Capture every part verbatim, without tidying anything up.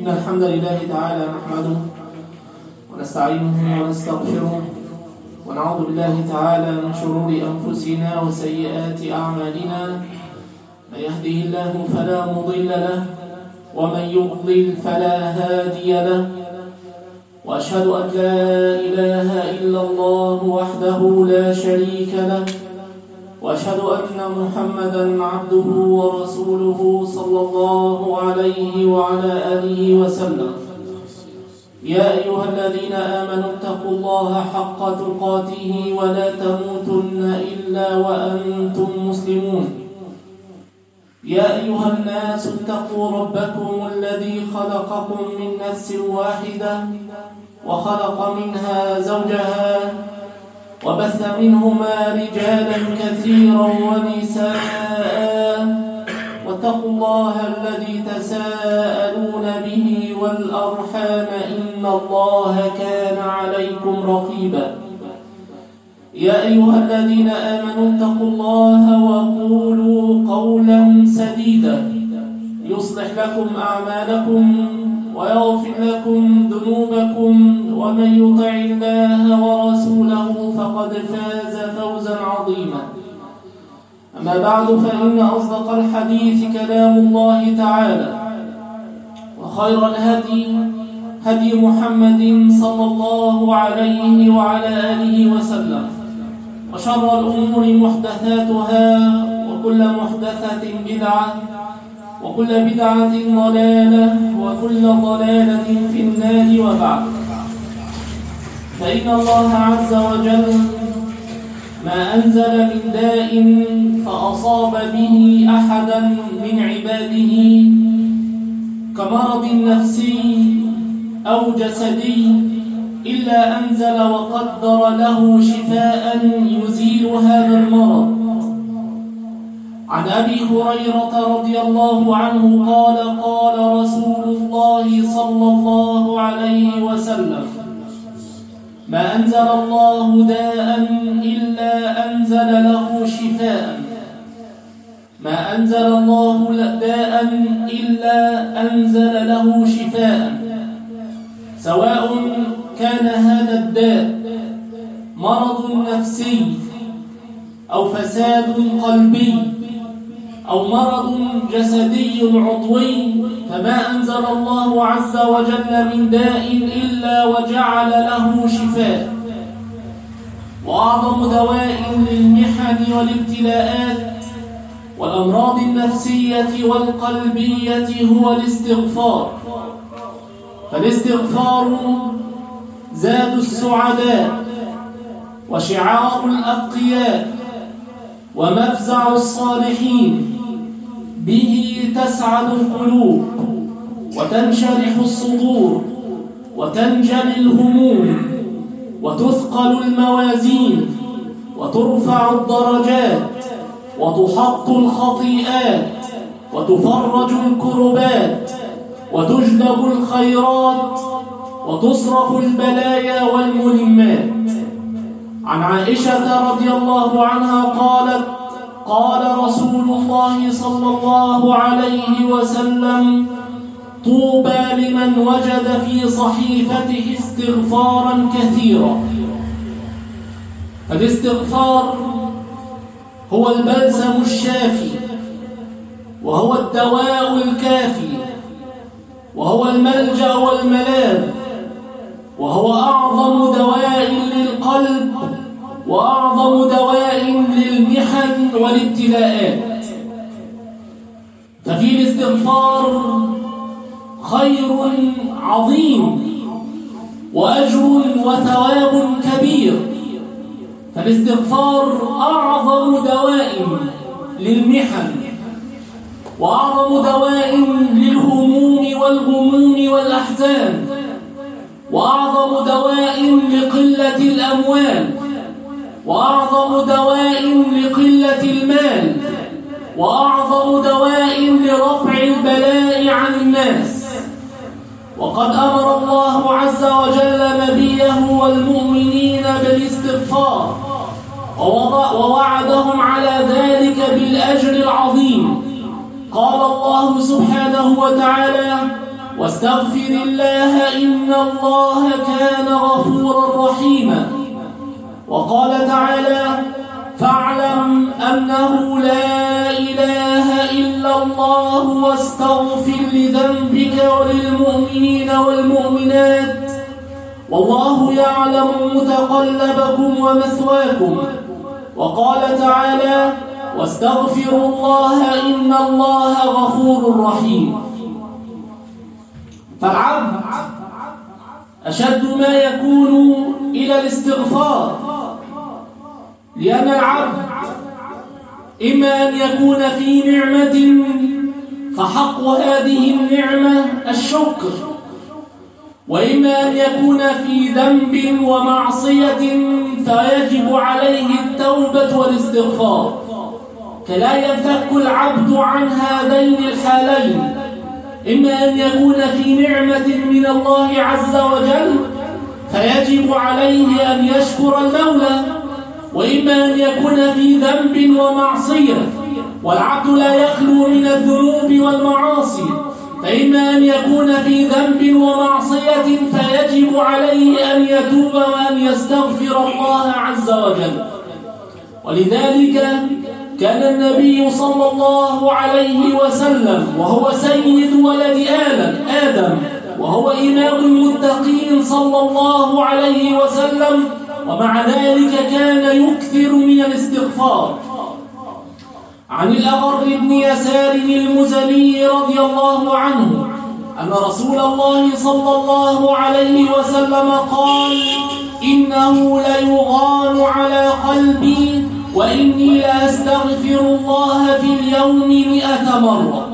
إن الحمد لله تعالى نحمده ونستعينه ونستغفره ونعوذ بالله تعالى من شرور أنفسنا وسيئات أعمالنا. من يهده الله فلا مضل له ومن يضلل فلا هادي له، وأشهد أن لا إله إلا الله وحده لا شريك له، وأشهد أن محمدًا عبده ورسوله صلى الله عليه وعلى آله وسلم. يا أيها الذين آمنوا اتقوا الله حق تقاته ولا تموتن إلا وأنتم مسلمون. يا أيها الناس اتقوا ربكم الذي خلقكم من نفس واحدة وخلق منها زوجها وبث منهما رجالا كثيرا ونساء، واتقوا الله الذي تساءلون به والأرحام إن الله كان عليكم رقيبا. يا أيها الذين آمنوا اتقوا الله وقولوا قولا سديدا يصلح لكم أعمالكم ويغفر لكم ذنوبكم، ومن يطع الله ورسوله فقد فاز فوزا عظيما. أما بعد، فإن أصدق الحديث كلام الله تعالى، وخير الهدي هدي محمد صلى الله عليه وعلى آله وسلم، وشر الأمور محدثاتها، وكل محدثة بدعة، وكل بدعة ضلالة، وكل ضلالة في النار. وبعد، فإن الله عز وجل ما أنزل من داء فأصاب به أحدا من عباده كمرض نفسي أو جسدي إلا أنزل وقدر له شفاء يزيل هذا المرض. عن أبي هريرة رضي الله عنه قال: قال رسول الله صلى الله عليه وسلم: ما أنزل الله داء إلا أنزل له شفاء. ما أنزل الله داء إلا أنزل له شفاء، سواء كان هذا الداء مرض نفسي أو فساد قلبي أو مرض جسدي عضوي، فما أنزل الله عز وجل من داء إلا وجعل له شفاء. وأعظم دواء للمحن والابتلاءات والأمراض النفسية والقلبية هو الاستغفار. فالاستغفار زاد السعداء وشعار الأتقياء ومفزع الصالحين، به تسعد القلوب وتنشرح الصدور وتنجلي الهموم وتثقل الموازين وترفع الدرجات وتحط الخطيئات وتفرج الكربات وتجلب الخيرات وتصرف البلايا والملمات. عن عائشة رضي الله عنها قالت: قال رسول الله صلى الله عليه وسلم: طوبى لمن وجد في صحيفته استغفارا كثيرا. فالاستغفار هو البلسم الشافي، وهو الدواء الكافي، وهو الملجأ والملاذ، وهو أعظم دواء للقلب وأعظم دواء للمحن والابتلاءات. ففي الاستغفار خير عظيم وأجر وثواب كبير. فالاستغفار أعظم دواء للمحن، وأعظم دواء للهموم والغموم والأحزان، وأعظم دواء لقلة الأموال، وأعظم دواء لقلة المال، وأعظم دواء لرفع البلاء عن الناس. وقد أمر الله عز وجل نبيه والمؤمنين بالاستغفار، ووعدهم على ذلك بالأجر العظيم. قال الله سبحانه وتعالى: واستغفر الله إن الله كان غفورا رحيما. وقال تعالى: فاعلم أنه لا إله إلا الله واستغفر لذنبك وللمؤمنين والمؤمنات والله يعلم متقلبكم ومثواكم. وقال تعالى: واستغفروا الله إن الله غفور رحيم. فالعبد أشد ما يكون إلى الاستغفار، لأن العبد إما أن يكون في نعمة فحق هذه النعمة الشكر، وإما أن يكون في ذنب ومعصية فيجب عليه التوبة والاستغفار. فلا ينفك العبد عن هذين الحالين، إما أن يكون في نعمة من الله عز وجل فيجب عليه أن يشكر المولى، وإما أن يكون في ذنب ومعصية، والعبد لا يخلو من الذنوب والمعاصي، فإما أن يكون في ذنب ومعصية فيجب عليه أن يتوب وأن يستغفر الله عز وجل. ولذلك كان النبي صلى الله عليه وسلم وهو سيد ولد آدم وهو إمام المتقين صلى الله عليه وسلم، ومع ذلك كان يكثر من الاستغفار. عن الأغر بن يسار المزني رضي الله عنه أن رسول الله صلى الله عليه وسلم قال: إنه ليغان على قلبي وإني لأستغفر الله في اليوم مئة مرة.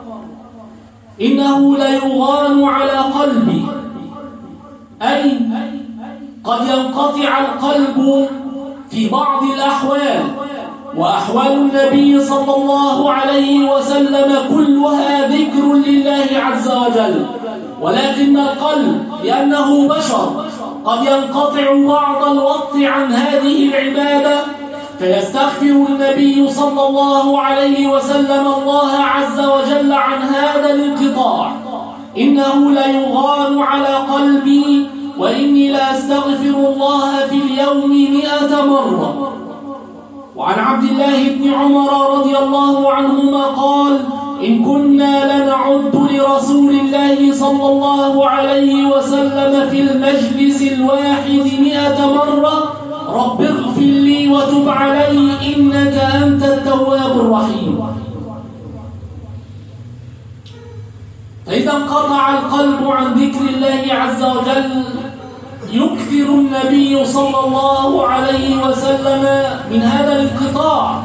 إنه ليغان على قلبي، أي قد ينقطع القلب في بعض الأحوال، وأحوال النبي صلى الله عليه وسلم كلها ذكر لله عز وجل، ولكن القلب لأنه بشر قد ينقطع بعض الوقت عن هذه العبادة، فيستغفر النبي صلى الله عليه وسلم الله عز وجل عن هذا الانقطاع. إنه ليغان على قلبي وإني لأستغفر الله في اليوم مئة مرة. وعن عبد الله بن عمر رضي الله عنهما قال: إن كنا لنعد لرسول الله صلى الله عليه وسلم في المجلس الواحد مئة مرة: رب اغفر لي وتب علي إنك أنت التواب الرحيم. فإذا انقطع القلب عن ذكر الله عز وجل يكثر النبي صلى الله عليه وسلم من هذا الانقطاع،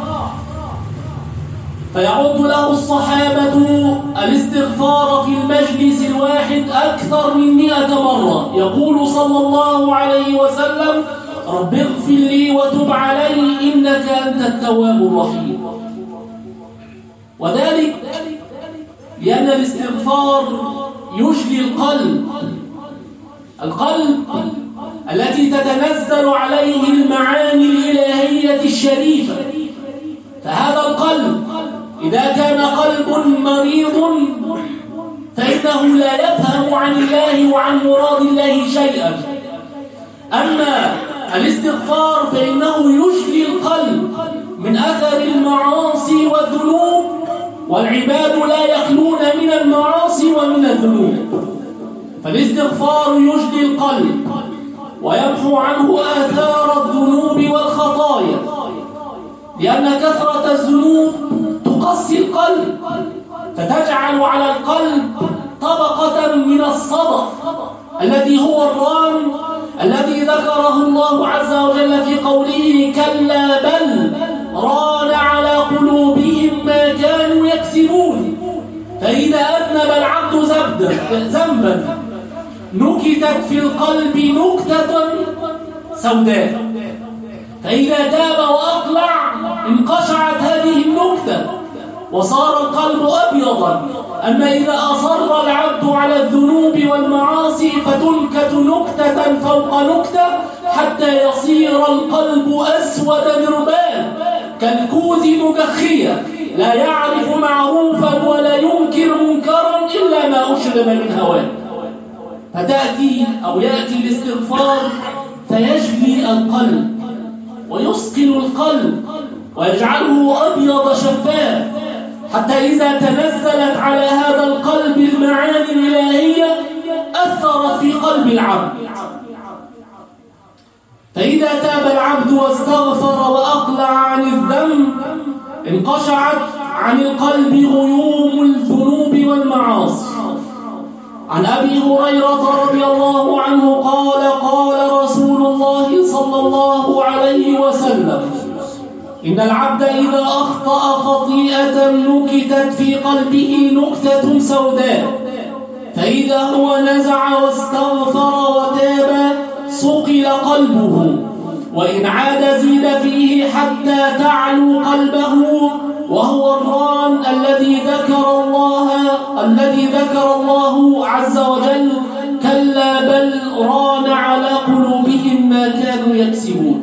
فيعد له الصحابة الاستغفار في المجلس الواحد أكثر من مئة مرة. يقول صلى الله عليه وسلم: رب اغفر لي وتب علي إنك أنت التواب الرحيم. وذلك لأن الاستغفار يجلي القلب القلب التي تتنزل عليه المعاني الإلهية الشريفة. فهذا القلب إذا كان قلب مريض فإنه لا يفهم عن الله وعن مراد الله شيئا. أما الاستغفار فإنه يجلي القلب من أثر المعاصي والذنوب، والعباد لا يخلون من المعاصي ومن الذنوب، فالاستغفار يجلي القلب ويمحو عنه آثار الذنوب والخطايا، لأن كثرة الذنوب تقسي القلب فتجعل على القلب طبقة من الصدف الذي هو الران الذي ذكره الله عز وجل في قوله: كلا بل ران على قلوبهم ما كانوا يكسبون. فإذا أذنب العبد ذنبا نكتت في القلب نكتة سوداء، فإذا تاب وأقلع انقشعت هذه النكتة وصار القلب أبيضا. أما إذا أصر العبد على الذنوب والمعاصي فتنكت نكتة فوق نكتة حتى يصير القلب أسود مربان كالكوز مبخية، لا يعرف معروفا ولا ينكر منكرا إلا ما ما أشرب من هواه. فتأتي أو يأتي الاستغفار فيجلي القلب ويسكن القلب ويجعله أبيض شفاف، حتى إذا تنزلت على هذا القلب المعاني الإلهية أثرت في قلب العبد. فإذا تاب العبد واستغفر وأقلع عن الذنب انقشعت عن القلب غيوم الذنوب والمعاصي. عن أبي هريرة رضي الله عنه قال قال رسول الله صلى الله عليه وسلم: إن العبد إذا أخطأ خطيئة نكتت في قلبه نكتة سوداء، فإذا هو نزع واستغفر وتاب صقل قلبه، وإن عاد زيد فيه حتى تعلو قلبه، وهو الران الذي ذكر الله الذي ذكر الله عز وجل: كلا بل ران على قلوبهم ما كانوا يكسبون.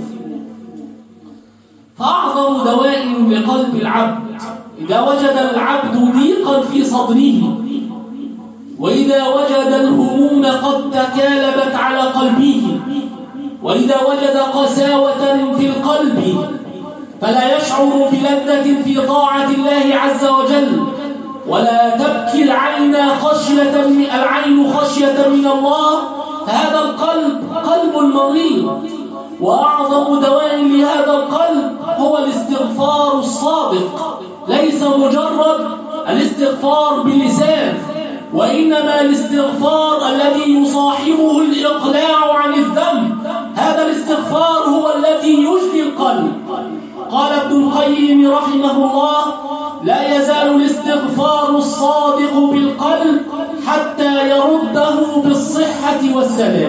فأعظم دواء لقلب العبد إذا وجد العبد ضيقا في صدره، وإذا وجد الهموم قد تكالبت على قلبه، وإذا وجد قساوة في القلب فلا يشعر بلذة في طاعة الله عز وجل، ولا تبكي العين خشية من العين خشية من الله، فهذا القلب قلب مريض. وأعظم دواء لهذا القلب هو الاستغفار الصادق، ليس مجرد الاستغفار باللسان، وإنما الاستغفار الذي يصاحبه الإقلاع عن الذنب. هذا الاستغفار هو الذي يجلي القلب. قال ابن القيم رحمه الله: لا يزال الاستغفار الصادق بالقلب حتى يرده بالصحة والسلام.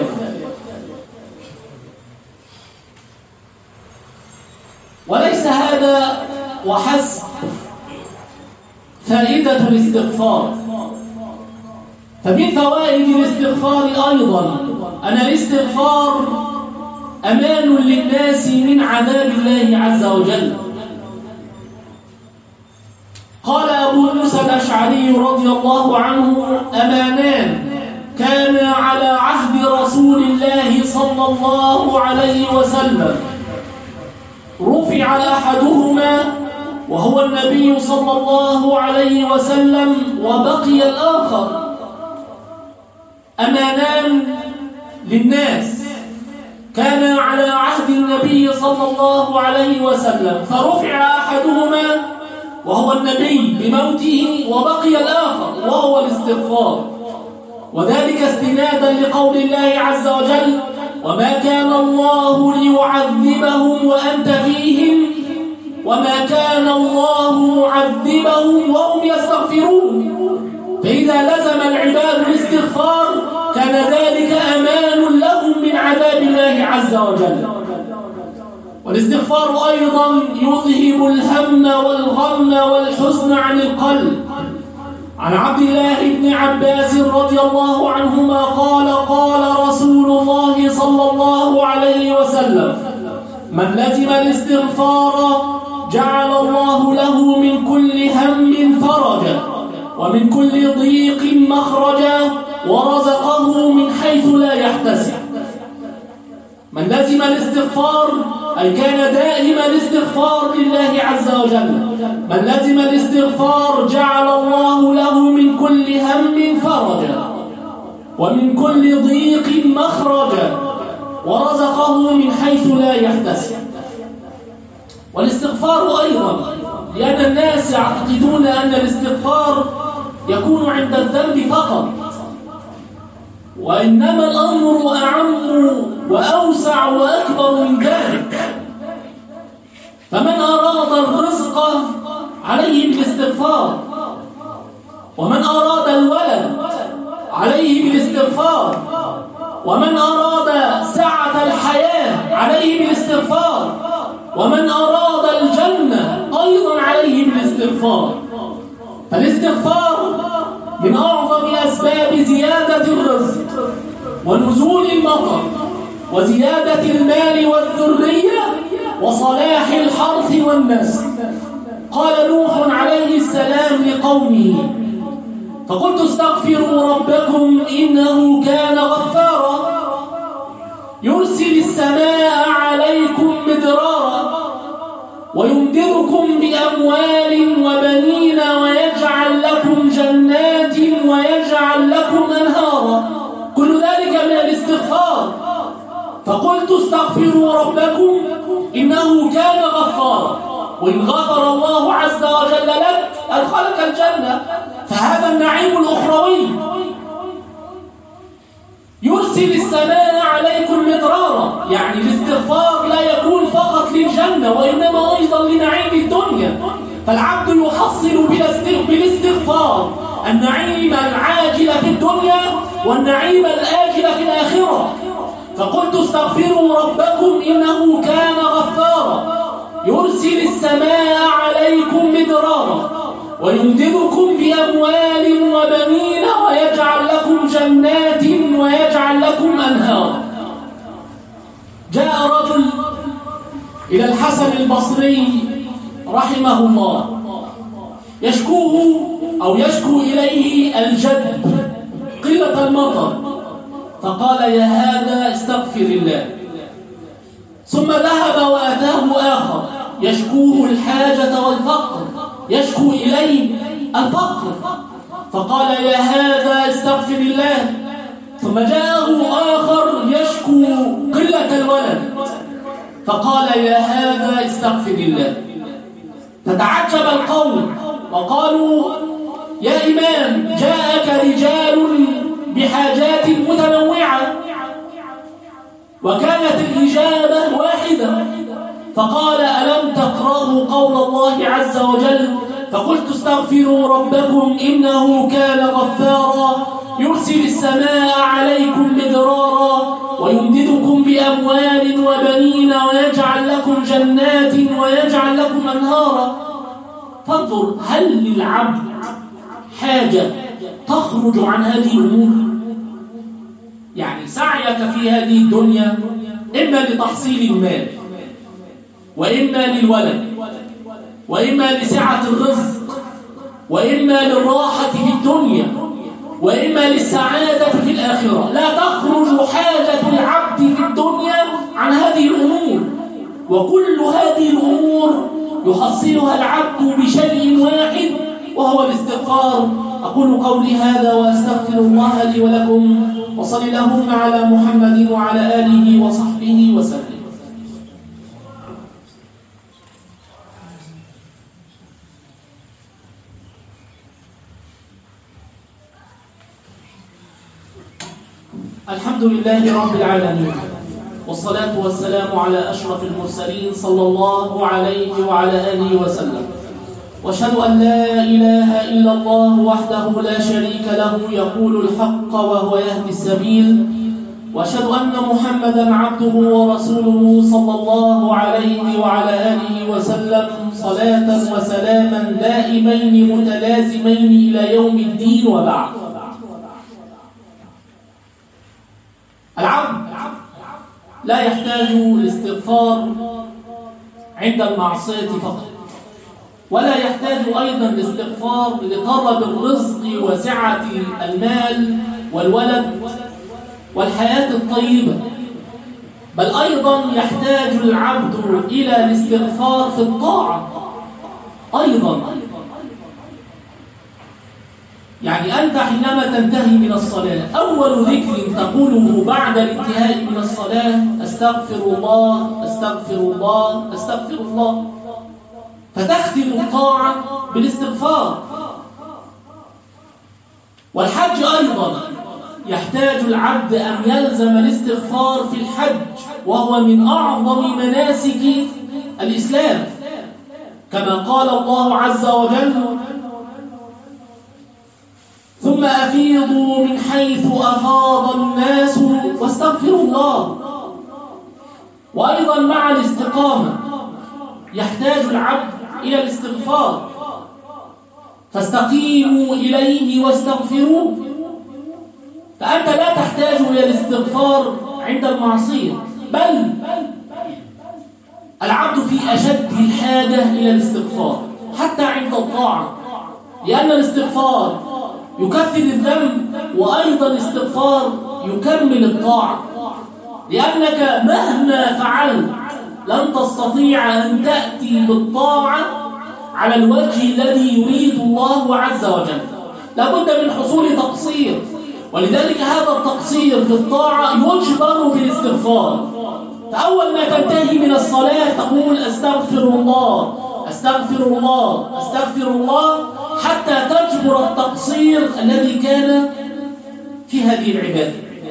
وليس هذا وحسب فائدة الاستغفار، فمن فوائد الاستغفار أيضا أن الاستغفار أمان للناس من عذاب الله عز وجل. قال أبو موسى الأشعري رضي الله عنه: أمانان كان على عهد رسول الله صلى الله عليه وسلم، رفع أحدهما وهو النبي صلى الله عليه وسلم، وبقي الآخر. أمانان للناس كان على عهد النبي صلى الله عليه وسلم، فرفع أحدهما وهو النبي بموته، وبقي الآخر وهو الاستغفار، وذلك استنادا لقول الله عز وجل: وما كان الله ليعذبهم وأنت فيهم وما كان الله معذبهم وهم يستغفرون. فإذا لزم العباد الاستغفار كان ذلك أمان لهم من عذاب الله عز وجل. والاستغفار أيضا يذهب الهم والغم والحزن عن القلب. عن عبد الله بن عباس رضي الله عنهما قال قال رسول الله صلى الله عليه وسلم: من لزم الاستغفار جعل الله له من كل هم فرجا، ومن كل ضيق مخرجا، ورزقه من حيث لا يحتسب. من لزم الاستغفار أي كان دائما الاستغفار لله عز وجل. من لزم الاستغفار جعل الله له من كل هم فرجا، ومن كل ضيق مخرجا، ورزقه من حيث لا يحتسب. والاستغفار أيضا لأن الناس يعتقدون أن الاستغفار يكون عند الذنب فقط، وإنما الأمر أعم وأوسع وأكبر من ذلك. فمن أراد الرزق عليه بالاستغفار، ومن أراد الولد عليه بالاستغفار، ومن أراد سعة الحياة عليه بالاستغفار، ومن أراد الجنة أيضا عليه بالاستغفار. فالاستغفار من أعظم أسباب زيادة الرزق ونزول المطر وزيادة المال والذرية وصلاح الحرث والنسل. قال نوح عليه السلام لقومه: فقلت استغفروا ربكم إنه كان غفارا يرسل السماء عليكم مدرارا ويمددكم بأموال وبنين ويجعل لكم جنات ويجعل لكم أنهارا. كل ذلك من الاستغفار. فقلت استغفروا ربكم إنه كان غفارا، وإن غفر الله عز وجل لك أدخلك الجنة، فهذا النعيم الأخروي. يرسل السماء عليكم مدرارا، يعني الاستغفار لا يكون فقط للجنة وإنما أيضا لنعيم الدنيا. فالعبد يحصل بالاستغفار النعيم العاجل في الدنيا والنعيم الآجل في الآخرة. فقلت استغفروا ربكم إنه كان غفارا يرسل السماء عليكم مدرارا ويمددكم بأموال وبنين ويجعل لكم جنات ويجعل لكم أنهارا. جاء رجل إلى الحسن البصري رحمه الله يشكوه أو يشكو إليه الجد قلة المطر، فقال يا هذا استغفر الله. ثم ذهب وأتاه آخر يشكوه الحاجة والفقر، يشكو إليه الفقر، فقال يا هذا استغفر الله. ثم جاءه آخر يشكو قلة الولد، فقال يا هذا استغفر الله. فتعجب القوم وقالوا يا إمام جاءك رجال بحاجات متنوعة، وكانت الإجابة واحدة. فقال ألم تقرأوا قول الله عز وجل؟ فقلت استغفروا ربكم إنه كان غفارا يرسل السماء عليكم مدرارا ويمددكم بأموال وبنين ويجعل لكم جنات ويجعل لكم أنهارا. فانظر، هل للعبد حاجة تخرج عن هذه الأمور؟ يعني سعيك في هذه الدنيا إما لتحصيل المال، وإما للولد، وإما لسعة الرزق، وإما للراحة في الدنيا، وإما للسعادة في الآخرة. لا تخرج حاجة العبد في الدنيا عن هذه الأمور، وكل هذه الأمور يحصلها العبد بشيء واحد وهو الاستغفار. أقول قولي هذا وأستغفر الله لي ولكم، وصل اللهم على محمد وعلى آله وصحبه وسلم. الحمد لله رب العالمين، والصلاة والسلام على أشرف المرسلين صلى الله عليه وعلى آله وسلم. وأشهد أن لا إله إلا الله وحده لا شريك له يقول الحق وهو يهدي السبيل، وأشهد أن محمدا عبده ورسوله صلى الله عليه وعلى آله وسلم صلاة وسلاما دائمين متلازمين إلى يوم الدين. وبعد، العبد لا يحتاج الاستغفار عند المعصية فقط، ولا يحتاج أيضا الاستغفار لطلب الرزق وسعة المال والولد والحياة الطيبة، بل أيضا يحتاج العبد إلى الاستغفار في الطاعة أيضا. يعني أنت حينما تنتهي من الصلاة أول ذكر تقوله بعد الانتهاء من الصلاة أستغفر الله أستغفر الله أستغفر الله، فتختم الطاعة بالاستغفار. والحج أيضا يحتاج العبد أن يلزم الاستغفار في الحج، وهو من أعظم مناسك الإسلام، كما قال الله عز وجل ثم أفيضوا من حيث أفاض الناس واستغفروا الله. وأيضا مع الاستقامة يحتاج العبد إلى الاستغفار، فاستقيموا إليه واستغفروه. فأنت لا تحتاج إلى الاستغفار عند المعصية، بل العبد في أشد الحاجة إلى الاستغفار حتى عند الطاعة، لأن الاستغفار يكفر الذنب، وأيضا الاستغفار يكمل الطاعة، لأنك مهما فعلت لن تستطيع أن تأتي بالطاعة على الوجه الذي يريد الله عز وجل. لابد من حصول تقصير، ولذلك هذا التقصير في الطاعة يجبر بالاستغفار. فأول ما تنتهي من الصلاة تقول أستغفر الله أستغفر الله أستغفر الله، حتى تجبر التقصير الذي كان في هذه العبادة.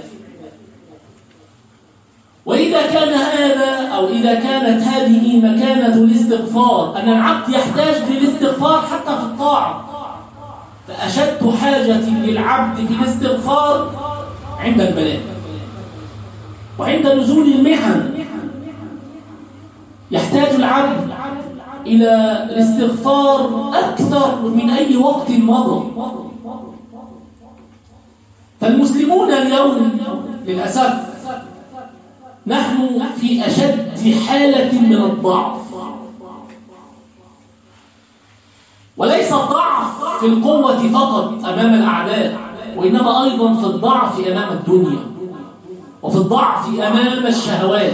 وإذا كان هذا أو إذا كانت هذه مكانة الاستغفار، أن العبد يحتاج للاستغفار حتى في الطاعة، فأشد حاجة للعبد في الاستغفار عند البلاء وعند نزول المحن. يحتاج العبد إلى الاستغفار أكثر من أي وقت مضى. فالمسلمون اليوم للأسف نحن في أشد حالة من الضعف، وليس الضعف في القوة فقط أمام الأعداء، وإنما أيضا في الضعف أمام الدنيا، وفي الضعف أمام الشهوات.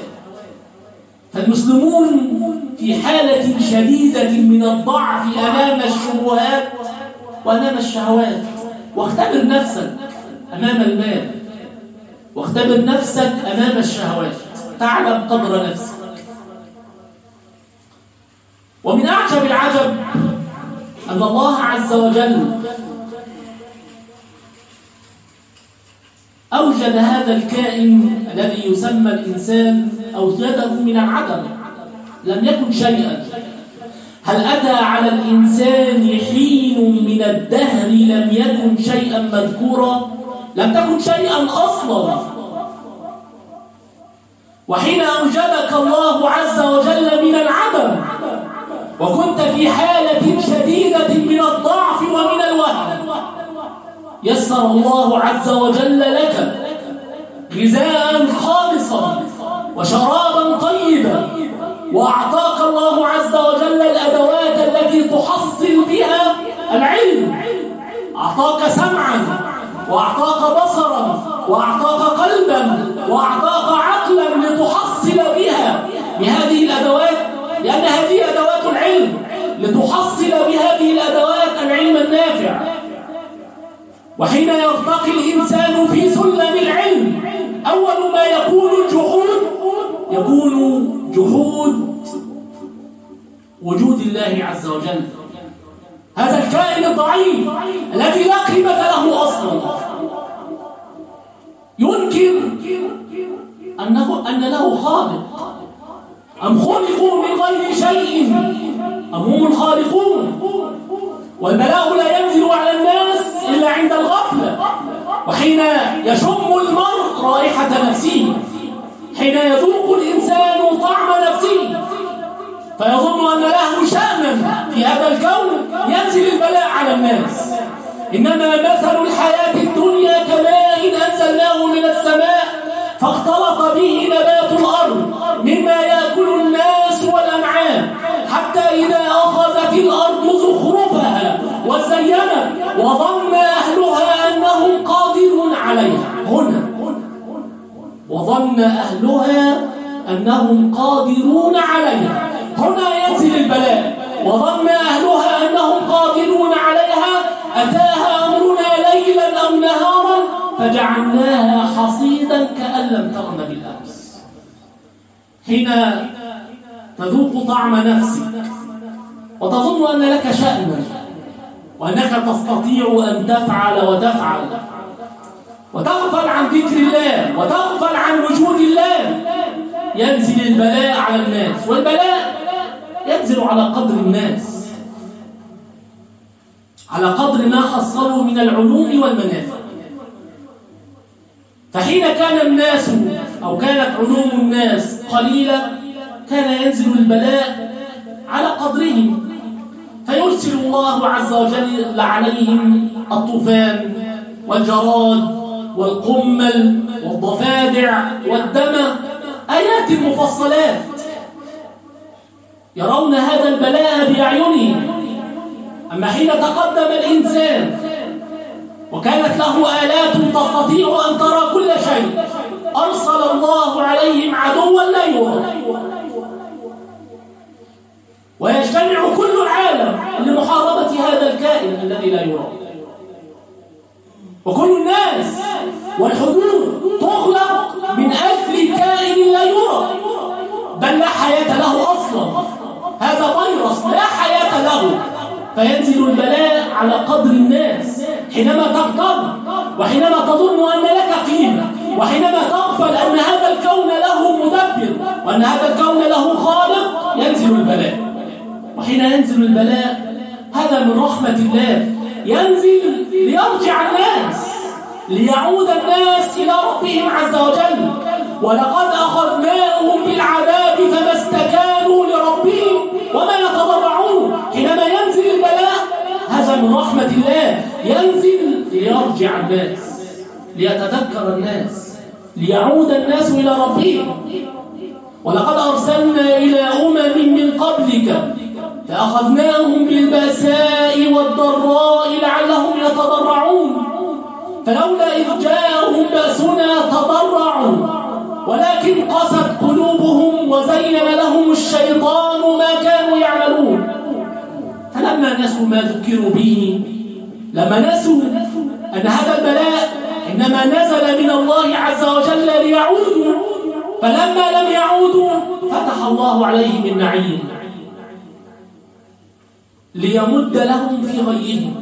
فالمسلمون في حالة شديدة من الضعف أمام الشبهات وأمام الشهوات. واختبر نفسك أمام المال، واختبر نفسك أمام الشهوات، تعلم قدر نفسك. ومن أعجب العجب أن الله عز وجل أوجد هذا الكائن الذي يسمى الإنسان، أوجده من العدم، لم يكن شيئا. هل أتى على الإنسان حين من الدهر لم يكن شيئا مذكورا؟ لم تكن شيئا أصلا. وحين أوجدك الله عز وجل من العدم وكنت في حالة شديدة من الضعف ومن الوهن، يسر الله عز وجل لك غذاء خالصا وشرابا طيبا، وأعطاك الله عز وجل الأدوات التي تحصل بها العلم. أعطاك سمعا، وأعطاك بصرا، وأعطاك قلبا، وأعطاك عقلا لتحصل بها بهذه الأدوات، لأن هذه أدوات العلم، لتحصل بهذه الأدوات العلم النافع. وحين يرتقي الإنسان في سلم العلم أول ما يكون الجحود، يكون جحود وجود الله عز وجل. هذا الكائن الضعيف الذي لا قيمة له أصلا ينكر أنه أن له خالق. أم خلقوا من غير شيء أم هم الخالقون؟ والبلاء لا ينزل على الناس إلا عند الغفلة، وحين يشم المرء رائحة نفسه، حين يذوق الإنسان طعم نفسه فيظن أن له شأنا في هذا الكون، ينزل البلاء على الناس. إنما مثل الحياة الدنيا كماء أنزلناه من السماء فاختلط به نبات الأرض مما يأكل الناس والأنعام، حتى إذا أخذت الأرض زخرفها وزينت وظن أهلها أنهم قادرون عليها، هنا وظن أهلها أنهم قادرون عليها، هنا ينزل البلاء. وظن أهلها أنهم قادرون عليها أتاها أمرنا ليلا أو نهارا فجعلناها حصيدا كأن لم تغن بالأمس. حين تذوق طعم نفسك وتظن أن لك شأنا وأنك تستطيع أن تفعل وتفعل، وتغفل عن ذكر الله وتغفل عن وجود الله، ينزل البلاء على الناس. والبلاء ينزل على قدر الناس، على قدر ما حصلوا من العلوم والمنافع. فحين كان الناس أو كانت علوم الناس قليلة كان ينزل البلاء على قدرهم، فيرسل الله عز وجل عليهم الطوفان والجراد والقمل والضفادع والدم، آيات مفصلات يرون هذا البلاء بأعينهم. أما حين تقدم الإنسان وكانت له آلات تستطيع أن ترى كل شيء، أرسل الله عليهم عدوا لا يرى، ويجتمع كل العالم لمحاربة هذا الكائن الذي لا يرى، وكل الناس والحدود تغلق من أجل كائن لا يرى، بل لا حياة له أصلا. هذا فيروس لا حياة له، فينزل البلاء على قدر الناس حينما تغتر، وحينما تظن أن لك قيمة، وحينما تغفل أن هذا الكون له مدبر، وأن هذا الكون له خالق، ينزل البلاء. وحين ينزل البلاء هذا من رحمة الله، ينزل ليرجع الناس، ليعود الناس إلى ربهم عز وجل. ولقد أخذناهم بالعذاب فما استكانوا لربهم وما يتضرعون. حينما ينزل البلاء هذا من رحمة الله، ينزل ليرجع الناس، ليتذكر الناس، ليعود الناس إلى ربهم. ولقد أرسلنا إلى أمم من قبلك فأخذناهم بالبأساء والضراء لعلهم يتضرعون، فلولا إذ جاءهم بأسنا تضرعوا ولكن قست قلوبهم وزين لهم الشيطان ما كانوا يعملون. فلما نسوا ما ذكروا به، لما نسوا أن هذا البلاء إنما نزل من الله عز وجل ليعودوا، فلما لم يعودوا فتح الله عليهم النعيم ليمد لهم في غيهم.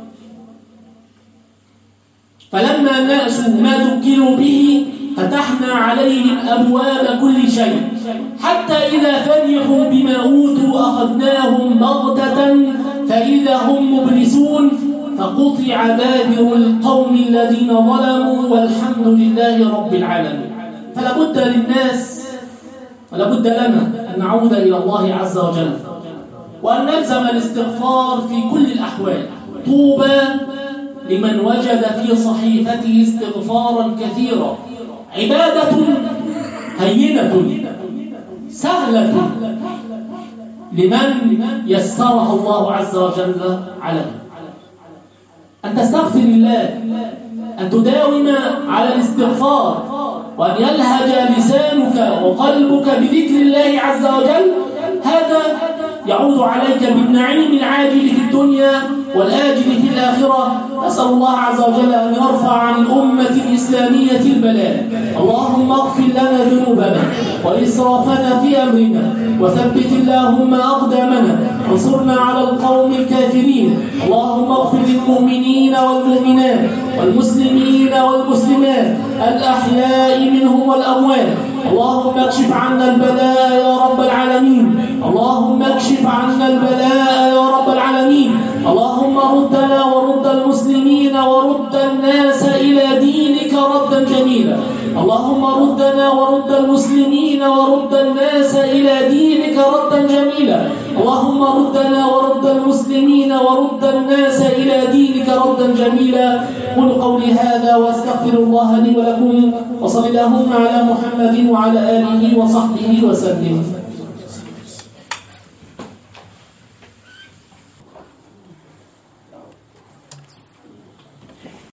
فلما نسوا ما ذكروا به فتحنا عليهم أبواب كل شيء، حتى إذا فرحوا بما أوتوا أخذناهم بغتة فإذا هم مبلسون، فقطع دابر القوم الذين ظلموا والحمد لله رب العالمين. فلا بد للناس ولا بد لنا أن نعود إلى الله عز وجل، وأن نلزم الاستغفار في كل الأحوال. طوبى لمن وجد في صحيفته استغفارا كثيرا، عبادة هينة سهلة لمن يسرها الله عز وجل عليه. أن تستغفر الله، أن تداوم على الاستغفار، وأن يلهج لسانك وقلبك بذكر الله عز وجل. هذا يعود عليك بالنعيم العاجل في الدنيا والآجل في الآخرة. نسأل الله عز وجل أن يرفع عن الأمة الإسلامية البلاء. اللهم اغفر لنا ذنوبنا وإسرافنا في أمرنا، وثبت اللهم أقدامنا، وانصرنا على القوم الكافرين. اللهم اغفر للمؤمنين والمؤمنات والمسلمين والمسلمات الأحياء منهم والأموات. اللهم اكشف عنا البلاء يا رب العالمين. اللهم اكشف عنا البلاء يا رب العالمين. اللهم ردنا ورد المسلمين ورد الناس إلى دينك ردا جميلا. اللهم ردنا ورد المسلمين ورد الناس إلى دينك ردا جميلا. اللهم ردنا ورد المسلمين ورد الناس إلى دينك ردا جميلا. قل قولي هذا واستغفر الله لي ولكم، وصل اللهم على محمد وعلى آله وصحبه وسلم.